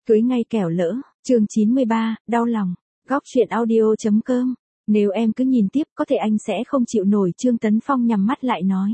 Cưới ngay kẻo lỡ, chương 93, đau lòng, góc truyện audio.com. Nếu em cứ nhìn tiếp có thể anh sẽ không chịu nổi. Trương Tấn Phong nhắm mắt lại nói.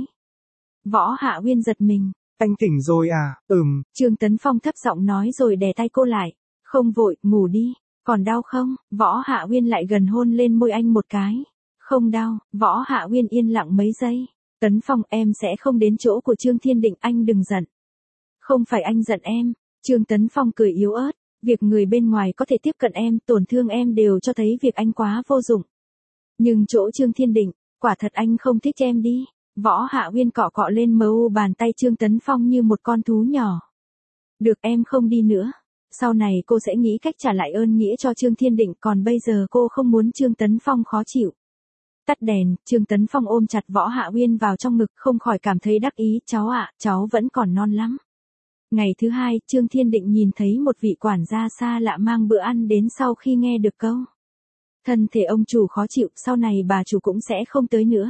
Võ Hạ Uyên giật mình. Anh tỉnh rồi à? Trương Tấn Phong thấp giọng nói rồi đè tay cô lại. Không vội, ngủ đi. Còn đau không? Võ Hạ Uyên lại gần hôn lên môi anh một cái. Không đau. Võ Hạ Uyên yên lặng mấy giây. Tấn Phong, em sẽ không đến chỗ của Trương Thiên Định, anh đừng giận. Không phải anh giận em. Trương Tấn Phong cười yếu ớt. Việc người bên ngoài có thể tiếp cận em, tổn thương em đều cho thấy việc anh quá vô dụng. Nhưng chỗ Trương Thiên Định, quả thật anh không thích em đi. Võ Hạ Uyên cọ cọ lên mu bàn tay Trương Tấn Phong như một con thú nhỏ. Được, em không đi nữa. Sau này cô sẽ nghĩ cách trả lại ơn nghĩa cho Trương Thiên Định, còn bây giờ cô không muốn Trương Tấn Phong khó chịu. Tắt đèn, Trương Tấn Phong ôm chặt Võ Hạ Uyên vào trong ngực, không khỏi cảm thấy đắc ý. Cháu ạ, cháu vẫn còn non lắm. Ngày thứ hai, Trương Thiên Định nhìn thấy một vị quản gia xa lạ mang bữa ăn đến sau khi nghe được câu. Thân thể ông chủ khó chịu, sau này bà chủ cũng sẽ không tới nữa.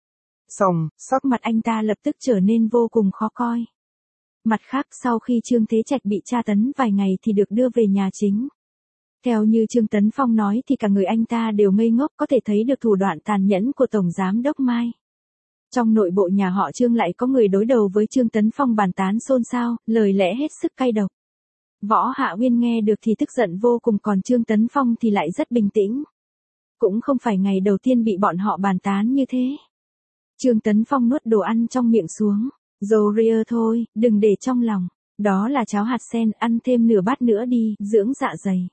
Xong, Sắc mặt anh ta lập tức trở nên vô cùng khó coi. Mặt khác, sau khi Trương Thế Trạch bị tra tấn vài ngày thì được đưa về nhà chính. Theo như Trương Tấn Phong nói thì cả người anh ta đều ngây ngốc, có thể thấy được thủ đoạn tàn nhẫn của Tổng Giám Đốc Mai. Trong nội bộ nhà họ Trương lại có người đối đầu với Trương Tấn Phong bàn tán xôn xao, lời lẽ hết sức cay độc. Võ Hạ Uyên nghe được thì tức giận vô cùng, còn Trương Tấn Phong thì lại rất bình tĩnh. Cũng không phải ngày đầu tiên bị bọn họ bàn tán như thế. Trương Tấn Phong nuốt đồ ăn trong miệng xuống. Rồi thôi, đừng để trong lòng. Đó là cháo hạt sen, ăn thêm nửa bát nữa đi, dưỡng dạ dày.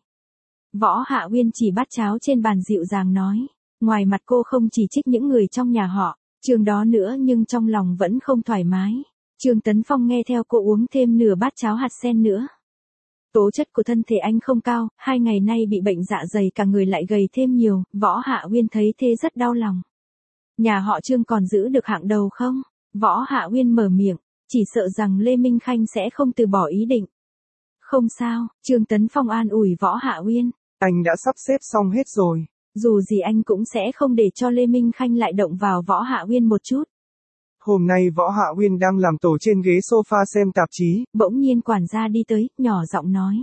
Võ Hạ Uyên chỉ bát cháo trên bàn dịu dàng nói. Ngoài mặt cô không chỉ trích những người trong nhà họ Trương đó nữa nhưng trong lòng vẫn không thoải mái. Trương Tấn Phong nghe theo cô uống thêm nửa bát cháo hạt sen nữa. Tố chất của thân thể anh không cao, 2 ngày nay bị bệnh dạ dày cả người lại gầy thêm nhiều. Võ Hạ Uyên thấy thế rất đau lòng. Nhà họ Trương còn giữ được hạng đầu không? Võ Hạ Uyên mở miệng, chỉ sợ rằng Lê Minh Khanh sẽ không từ bỏ ý định. Không sao, Trương Tấn Phong an ủi Võ Hạ Uyên. Anh đã sắp xếp xong hết rồi. Dù gì anh cũng sẽ không để cho Lê Minh Khanh lại động vào Võ Hạ Uyên một chút. Hôm nay Võ Hạ Uyên đang làm tổ trên ghế sofa xem tạp chí. Bỗng nhiên quản gia đi tới, nhỏ giọng nói.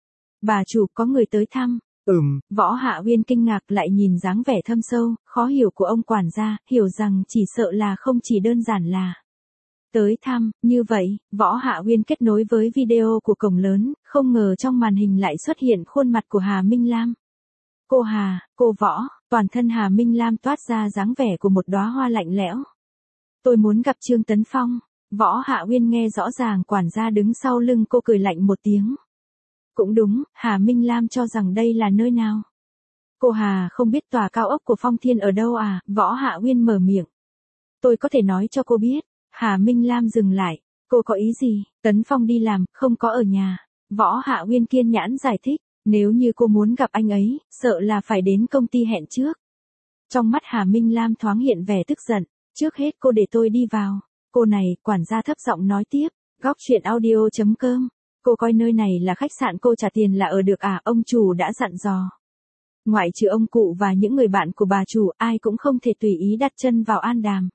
Bà chủ, có người tới thăm. Võ Hạ Uyên kinh ngạc lại nhìn dáng vẻ thâm sâu, khó hiểu của ông quản gia, hiểu rằng chỉ sợ là không chỉ đơn giản là tới thăm. Như vậy, Võ Hạ Uyên kết nối với video của cổng lớn, không ngờ trong màn hình lại xuất hiện khuôn mặt của Hà Minh Lam. Cô Hà, cô Võ, toàn thân Hà Minh Lam toát ra dáng vẻ của một đóa hoa lạnh lẽo. Tôi muốn gặp Trương Tấn Phong. Võ Hạ Uyên nghe rõ ràng quản gia đứng sau lưng cô cười lạnh một tiếng. Cũng đúng, Hà Minh Lam cho rằng đây là nơi nào. Cô Hà không biết tòa cao ốc của Phong Thiên ở đâu à? Võ Hạ Uyên mở miệng. Tôi có thể nói cho cô biết. Hà Minh Lam dừng lại. Cô có ý gì? Tấn Phong đi làm, không có ở nhà. Võ Hạ Uyên kiên nhẫn giải thích. Nếu như cô muốn gặp anh ấy, sợ là phải đến công ty hẹn trước. Trong mắt Hà Minh Lam thoáng hiện vẻ tức giận. Trước hết cô để tôi đi vào. Cô này, quản gia thấp giọng nói tiếp. Góc truyện audio.com. Cô coi nơi này là khách sạn cô trả tiền là ở được à? Ông chủ đã dặn dò. Ngoại trừ ông cụ và những người bạn của bà chủ, ai cũng không thể tùy ý đặt chân vào An Đàm.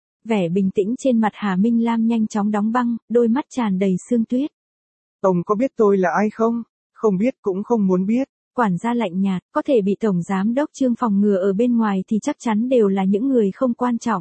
Vẻ bình tĩnh trên mặt Hà Minh Lam nhanh chóng đóng băng, đôi mắt tràn đầy sương tuyết. Ông có biết tôi là ai không? Không biết cũng không muốn biết. Quản gia lạnh nhạt, có thể bị Tổng Giám Đốc Trương phòng ngừa ở bên ngoài thì chắc chắn đều là những người không quan trọng.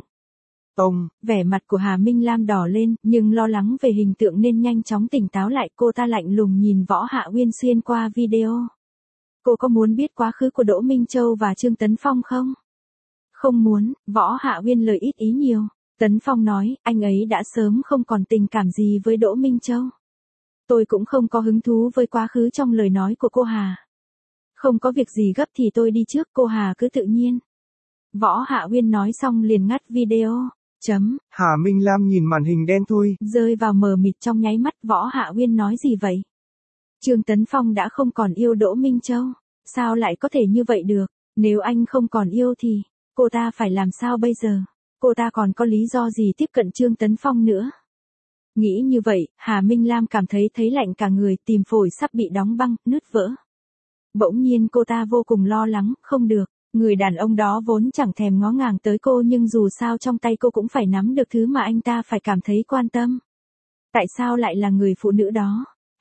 Vẻ mặt của Hà Minh Lam đỏ lên, nhưng lo lắng về hình tượng nên nhanh chóng tỉnh táo lại. Cô ta lạnh lùng nhìn Võ Hạ Uyên xuyên qua video. Cô có muốn biết quá khứ của Đỗ Minh Châu và Trương Tấn Phong không? Không muốn. Võ Hạ Uyên lời ít ý nhiều. Tấn Phong nói, anh ấy đã sớm không còn tình cảm gì với Đỗ Minh Châu. Tôi cũng không có hứng thú với quá khứ trong lời nói của cô Hà. Không có việc gì gấp thì tôi đi trước, cô Hà cứ tự nhiên. Võ Hạ Uyên nói xong liền ngắt video. Hà Minh Lam nhìn màn hình đen thui. Rơi vào mờ mịt trong nháy mắt. Võ Hạ Uyên nói gì vậy? Trương Tấn Phong đã không còn yêu Đỗ Minh Châu. Sao lại có thể như vậy được? Nếu anh không còn yêu thì, cô ta phải làm sao bây giờ? Cô ta còn có lý do gì tiếp cận Trương Tấn Phong nữa? Nghĩ như vậy, Hà Minh Lam cảm thấy lạnh cả người, tim phổi sắp bị đóng băng, nứt vỡ. Bỗng nhiên cô ta vô cùng lo lắng, không được. Người đàn ông đó vốn chẳng thèm ngó ngàng tới cô nhưng dù sao trong tay cô cũng phải nắm được thứ mà anh ta phải cảm thấy quan tâm. Tại sao lại là người phụ nữ đó?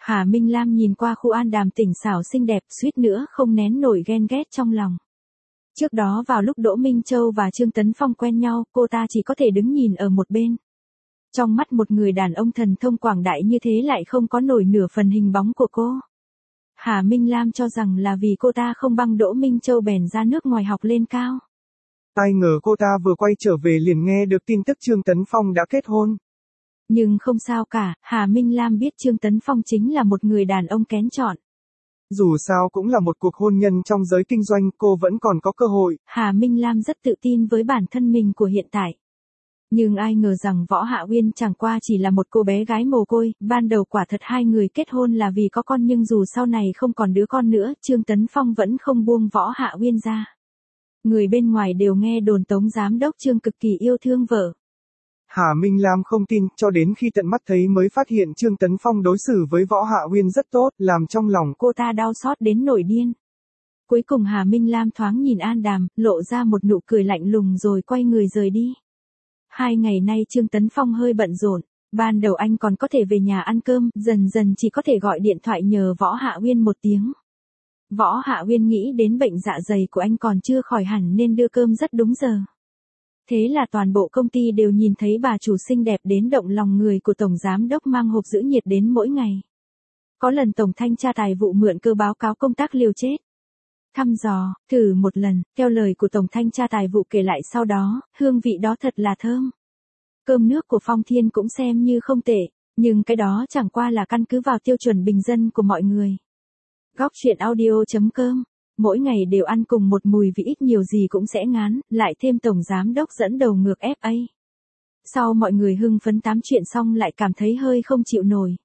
Hà Minh Lam nhìn qua khu An Đàm tỉnh xảo xinh đẹp, suýt nữa không nén nổi ghen ghét trong lòng. Trước đó vào lúc Đỗ Minh Châu và Trương Tấn Phong quen nhau, cô ta chỉ có thể đứng nhìn ở một bên. Trong mắt một người đàn ông thần thông quảng đại như thế lại không có nổi nửa phần hình bóng của cô. Hà Minh Lam cho rằng là vì cô ta không bằng Đỗ Minh Châu bèn ra nước ngoài học lên cao. Ai ngờ cô ta vừa quay trở về liền nghe được tin tức Trương Tấn Phong đã kết hôn. Nhưng không sao cả, Hà Minh Lam biết Trương Tấn Phong chính là một người đàn ông kén chọn. Dù sao cũng là một cuộc hôn nhân trong giới kinh doanh, cô vẫn còn có cơ hội. Hà Minh Lam rất tự tin với bản thân mình của hiện tại. Nhưng ai ngờ rằng Võ Hạ Uyên chẳng qua chỉ là một cô bé gái mồ côi, ban đầu quả thật hai người kết hôn là vì có con nhưng dù sau này không còn đứa con nữa, Trương Tấn Phong vẫn không buông Võ Hạ Uyên ra. Người bên ngoài đều nghe đồn Tống giám đốc Trương cực kỳ yêu thương vợ. Hà Minh Lam không tin, cho đến khi tận mắt thấy mới phát hiện Trương Tấn Phong đối xử với Võ Hạ Uyên rất tốt, làm trong lòng cô ta đau xót đến nổi điên. Cuối cùng Hà Minh Lam thoáng nhìn An Đàm, lộ ra một nụ cười lạnh lùng rồi quay người rời đi. 2 ngày nay Trương Tấn Phong hơi bận rộn, ban đầu anh còn có thể về nhà ăn cơm, dần dần chỉ có thể gọi điện thoại nhờ Võ Hạ Uyên một tiếng. Võ Hạ Uyên nghĩ đến bệnh dạ dày của anh còn chưa khỏi hẳn nên đưa cơm rất đúng giờ. Thế là toàn bộ công ty đều nhìn thấy bà chủ xinh đẹp đến động lòng người của Tổng Giám đốc mang hộp giữ nhiệt đến mỗi ngày. Có lần Tổng Thanh tra Tài vụ mượn cơ báo cáo công tác liều chết. Thăm dò, thử một lần, theo lời của Tổng Thanh tra Tài vụ kể lại sau đó, hương vị đó thật là thơm. Cơm nước của Phong Thiên cũng xem như không tệ, nhưng cái đó chẳng qua là căn cứ vào tiêu chuẩn bình dân của mọi người. Góc truyện audio.com, mỗi ngày đều ăn cùng một mùi vị ít nhiều gì cũng sẽ ngán, lại thêm Tổng Giám đốc dẫn đầu ngược FA. Sau mọi người hưng phấn tám chuyện xong lại cảm thấy hơi không chịu nổi.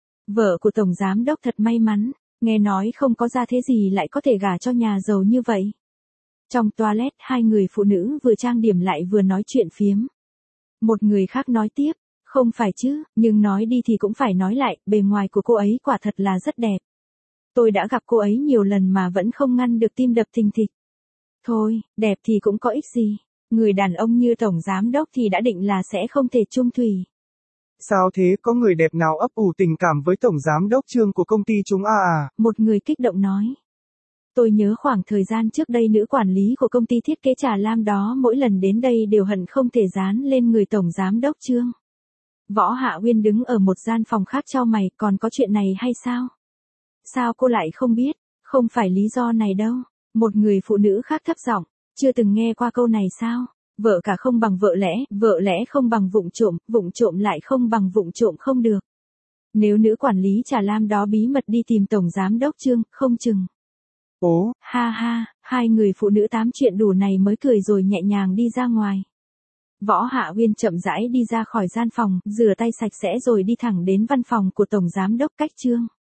Vợ của Tổng Giám đốc thật may mắn, nghe nói không có ra thế gì lại có thể gả cho nhà giàu như vậy. Trong toilet hai người phụ nữ vừa trang điểm lại vừa nói chuyện phiếm. Một người khác nói tiếp, không phải chứ, nhưng nói đi thì cũng phải nói lại, bề ngoài của cô ấy quả thật là rất đẹp. Tôi đã gặp cô ấy nhiều lần mà vẫn không ngăn được tim đập thình thịch. Thôi, đẹp thì cũng có ích gì. Người đàn ông như Tổng Giám đốc thì đã định là sẽ không thể chung thủy. Sao thế, có người đẹp nào ấp ủ tình cảm với Tổng Giám đốc Trương của công ty chúng à? Một người kích động nói. Tôi nhớ khoảng thời gian trước đây nữ quản lý của công ty thiết kế Trà Lam đó mỗi lần đến đây đều hận không thể dán lên người Tổng Giám đốc Trương. Võ Hạ Uyên đứng ở một gian phòng khác chau mày, còn có chuyện này hay sao? Sao cô lại không biết? Không phải lý do này đâu. Một người phụ nữ khác thấp giọng, chưa từng nghe qua câu này sao? Vợ cả không bằng vợ lẽ không bằng vụng trộm lại không bằng vụng trộm không được. Nếu nữ quản lý Trà Lam đó bí mật đi tìm Tổng Giám đốc Trương, không chừng. Ố, ha ha, hai người phụ nữ tám chuyện đủ này mới cười rồi nhẹ nhàng đi ra ngoài. Võ Hạ Uyên chậm rãi đi ra khỏi gian phòng, rửa tay sạch sẽ rồi đi thẳng đến văn phòng của Tổng Giám đốc Cách Trương.